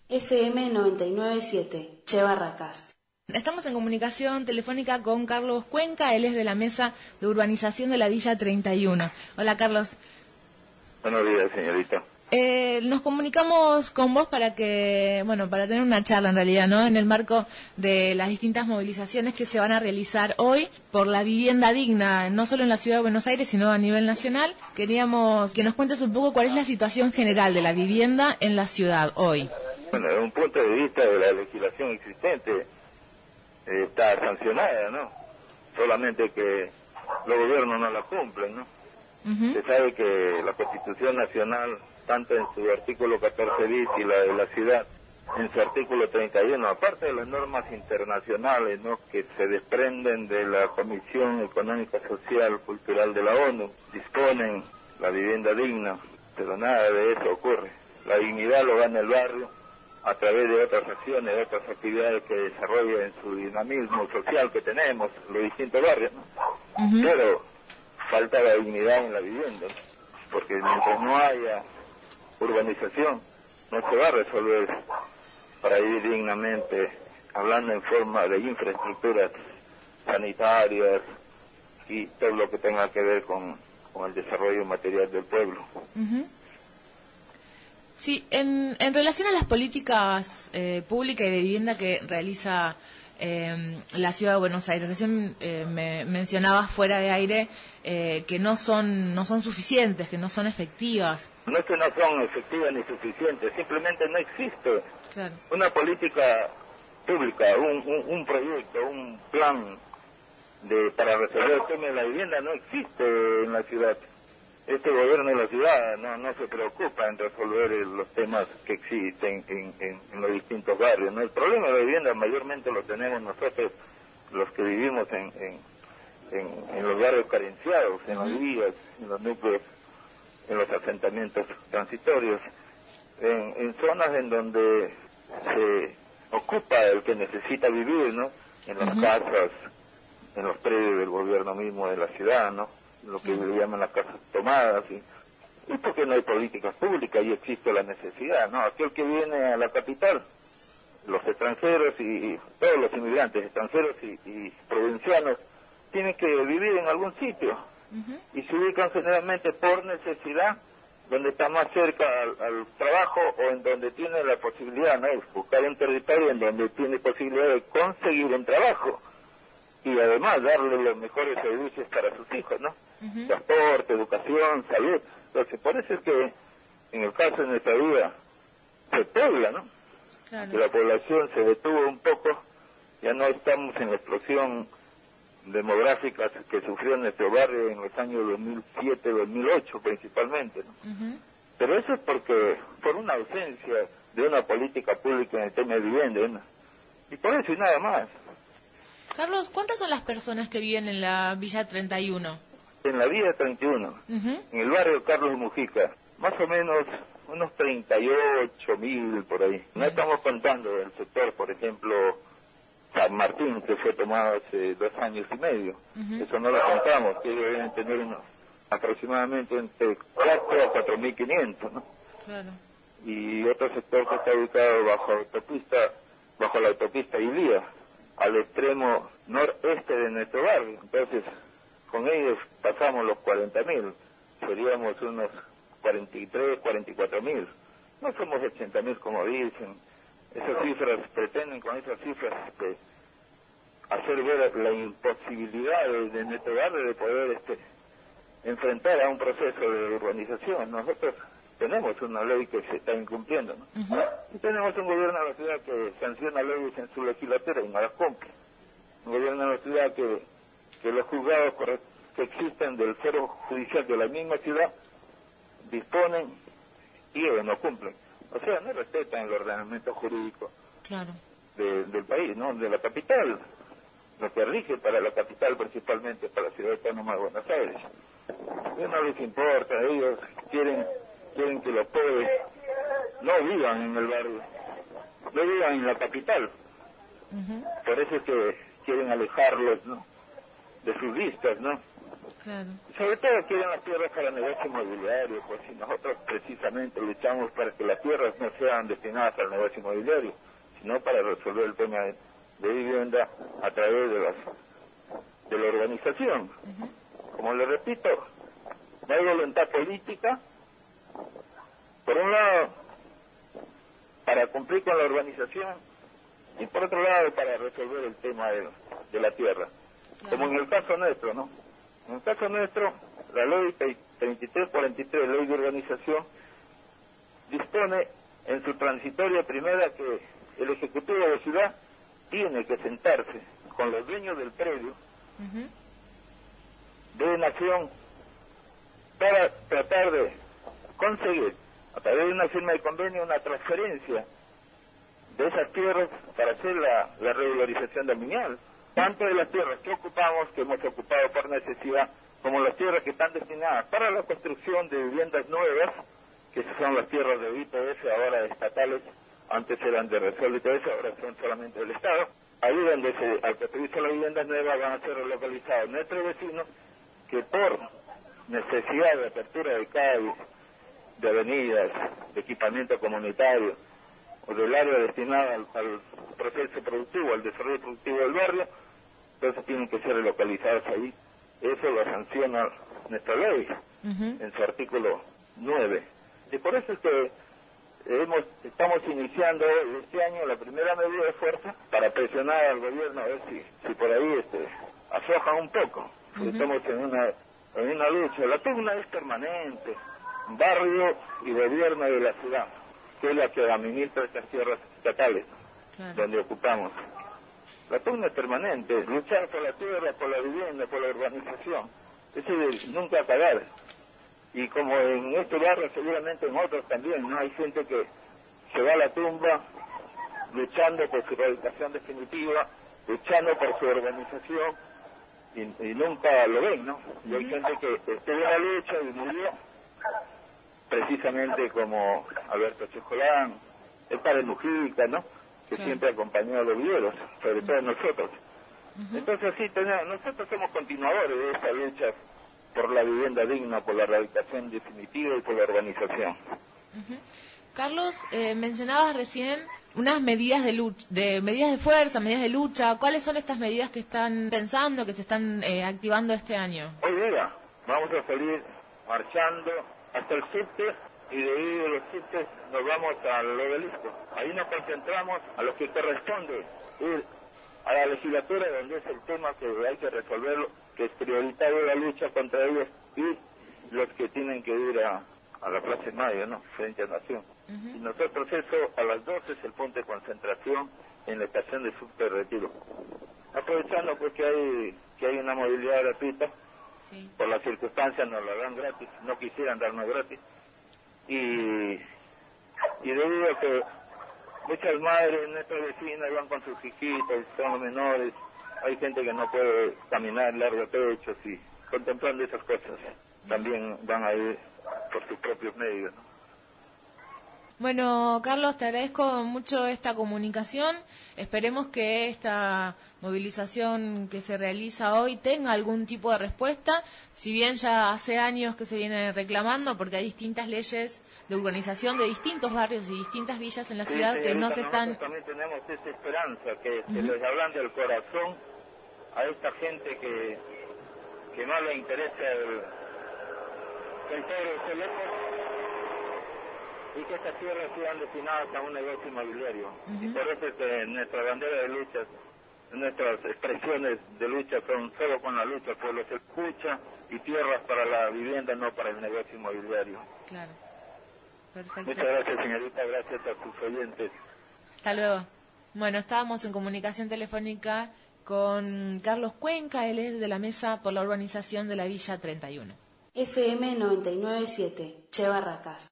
FM 997, Che Barracas. Estamos en comunicación telefónica con Carlos Cuenca, él es de la Mesa de Urbanización de la Villa 31. Hola, Carlos. Buenos días, señorita. Nos comunicamos con vos para tener una charla en realidad, ¿no? En el marco de las distintas movilizaciones que se van a realizar hoy por la vivienda digna, no solo en la Ciudad de Buenos Aires, sino a nivel nacional. Queríamos que nos cuentes un poco cuál es la situación general de la vivienda en la ciudad hoy. Bueno, desde un punto de vista de la legislación existente, está sancionada, ¿no? Solamente que los gobiernos no la cumplen, ¿no? Se sabe que la Constitución Nacional, tanto en su artículo 14 bis y la de la ciudad, en su artículo 31, aparte de las normas internacionales, ¿no?, que se desprenden de la Comisión Económica, Social, Cultural de la ONU, disponen la vivienda digna, pero nada de eso ocurre. La dignidad lo gana el barrio a través de otras acciones, de otras actividades que desarrolla en su dinamismo social que tenemos, los distintos barrios, ¿no? Pero falta la dignidad en la vivienda, ¿no? Porque mientras no haya urbanización, no se va a resolver para vivir dignamente, hablando en forma de infraestructuras sanitarias y todo lo que tenga que ver con el desarrollo material del pueblo. Sí, en relación a las políticas públicas y de vivienda que realiza la Ciudad de Buenos Aires, recién me mencionabas fuera de aire que no son suficientes, que no son efectivas. No es que no son efectivas ni suficientes, simplemente no existe una política pública, un proyecto, un plan para resolver el tema de la vivienda, no existe en la ciudad. Este gobierno de la ciudad no se preocupa en resolver los temas que existen en los distintos barrios, ¿no? El problema de la vivienda mayormente lo tenemos nosotros, los que vivimos en los barrios carenciados, en las villas, en los núcleos, en los asentamientos transitorios, en zonas en donde se ocupa el que necesita vivir, ¿no? En las casas, en los predios del gobierno mismo de la ciudad, ¿no? Lo que le llaman las casas tomadas, y porque no hay políticas públicas y existe la necesidad, ¿no? Aquel que viene a la capital, los extranjeros y todos los inmigrantes extranjeros y provincianos tienen que vivir en algún sitio y se ubican generalmente por necesidad donde está más cerca al trabajo o en donde tiene la posibilidad, ¿no?, buscar un territorio en donde tiene posibilidad de conseguir un trabajo y además darle los mejores servicios para sus hijos, ¿no? Transporte, educación, salud. Entonces, por eso es que en el caso de nuestra vida se pobla, ¿no? Que la población se detuvo un poco, ya no estamos en la explosión demográfica que sufrió nuestro barrio en los años 2007, 2008 principalmente, ¿no? Pero eso es por una ausencia de una política pública en el tema de vivienda, ¿no? Y por eso y nada más. Carlos, ¿cuántas son las personas que viven en la Villa 31? En la Villa 31, en el barrio Carlos Mujica, más o menos unos 38.000 por ahí. No estamos contando el sector, por ejemplo, San Martín, que fue tomado hace 2 años y medio. Eso no lo contamos, que ellos deben tener aproximadamente entre 4 a 4.500, ¿no? Claro. Y otro sector que está ubicado bajo la autopista Ilía, al extremo noreste de nuestro barrio. Entonces, con ellos pasamos los 40.000, seríamos unos 43, 44.000. No somos 80.000 como dicen. Esas cifras, pretenden con esas cifras hacer ver la imposibilidad de nuestro barrio de poder enfrentar a un proceso de urbanización. Nosotros tenemos una ley que se está incumpliendo, ¿no? Y tenemos un gobierno de la ciudad que sanciona leyes en su legislatura y no las cumple. Un gobierno de la ciudad que los juzgados que existen del foro judicial de la misma ciudad disponen y ellos no cumplen. O sea, no respetan el ordenamiento jurídico del país, ¿no? De la capital, lo que rige para la capital, principalmente para la ciudad autónoma de Buenos Aires. A ellos no les importa, ellos quieren que los pobres no vivan en el barrio, no vivan en la capital. Por eso es que quieren alejarlos, ¿no?, de sus vistas, ¿no? Claro. Sobre todo quieren las tierras para negocio inmobiliario, pues si nosotros precisamente luchamos para que las tierras no sean destinadas al negocio inmobiliario, sino para resolver el tema de vivienda a través de la urbanización. Como le repito, no hay voluntad política, por un lado, para cumplir con la urbanización, y por otro lado, para resolver el tema de la tierra. Claro. Como en el caso nuestro, ¿no? En el caso nuestro, la ley 3343, ley de urbanización, dispone en su transitoria primera que el Ejecutivo de la ciudad tiene que sentarse con los dueños del predio de Nación para tratar de conseguir, a través de una firma de convenio, una transferencia de esas tierras para hacer la regularización del lineal, tanto de las tierras que ocupamos, que hemos ocupado por necesidad, como las tierras que están destinadas para la construcción de viviendas nuevas, que son las tierras de IPF, ahora estatales, antes eran de Resol IPF, ahora son solamente del Estado. Ahí donde al construirse las viviendas nuevas van a ser relocalizados nuestros vecinos, que por necesidad de apertura de calles, de avenidas, de equipamiento comunitario, o del área destinada al proceso productivo, al desarrollo productivo del barrio, entonces tienen que ser relocalizados ahí. Eso lo sanciona nuestra ley en su artículo 9. Y por eso es que estamos iniciando este año la primera medida de fuerza para presionar al gobierno a ver si por ahí aflojan un poco. Estamos en una lucha. La pugna es permanente, barrio y gobierno de la ciudad, que es la que administra estas tierras estatales, donde ocupamos. La pugna es permanente, luchar por la tierra, por la vivienda, por la urbanización, eso es nunca acabar. Y como en este barrio, seguramente en otros también, ¿no? Hay gente que se va a la tumba luchando por su rehabilitación definitiva, luchando por su urbanización, y nunca lo ven, ¿no? Y hay gente que estuvo en la lucha y murió, precisamente como Alberto Chejolán, el padre Mujica, ¿no? Que siempre acompañó a los vivieros, sobre todo nosotros. Entonces sí, nosotros somos continuadores de esa lucha por la vivienda digna, por la rehabilitación definitiva y por la urbanización. Carlos, mencionabas recién unas medidas medidas de fuerza, medidas de lucha. ¿Cuáles son estas medidas que están pensando, que se están activando este año? Hoy día vamos a salir marchando hasta el subte, y de ahí de los subtes nos vamos al obelisco. Ahí nos concentramos a lo que corresponde ir a la legislatura, donde es el tema que hay que resolverlo, que es prioritario la lucha contra ellos, y los que tienen que ir a la Plaza de Mayo, ¿no? Frente a Nación. Y nosotros eso a las 12 es el punto de concentración en la estación de subte Retiro. Aprovechando pues que hay una movilidad gratuita, por las circunstancias nos la dan gratis, no quisieran darnos gratis, y debido a que muchas madres, nuestras vecinas van con sus hijitos, son menores, hay gente que no puede caminar largos trechos, y contemplando esas cosas también van a ir por sus propios medios, ¿no? Bueno, Carlos, te agradezco mucho esta comunicación. Esperemos que esta movilización que se realiza hoy tenga algún tipo de respuesta, si bien ya hace años que se viene reclamando, porque hay distintas leyes de urbanización de distintos barrios y distintas villas en la ciudad que no se están... Nosotros también tenemos esa esperanza, que les hablan del corazón a esta gente que no le interesa el pueblo celoso, y que estas tierras sean destinadas a un negocio inmobiliario. Y por eso es que nuestra bandera de lucha, nuestras expresiones de lucha son solo con la lucha, el pueblo se escucha, y tierras para la vivienda, no para el negocio inmobiliario. Claro. Perfecto. Muchas gracias, señorita, gracias a sus oyentes. Hasta luego. Bueno, estábamos en comunicación telefónica con Carlos Cuenca, él es de la Mesa por la Urbanización de la Villa 31. FM 997, Che Barracas.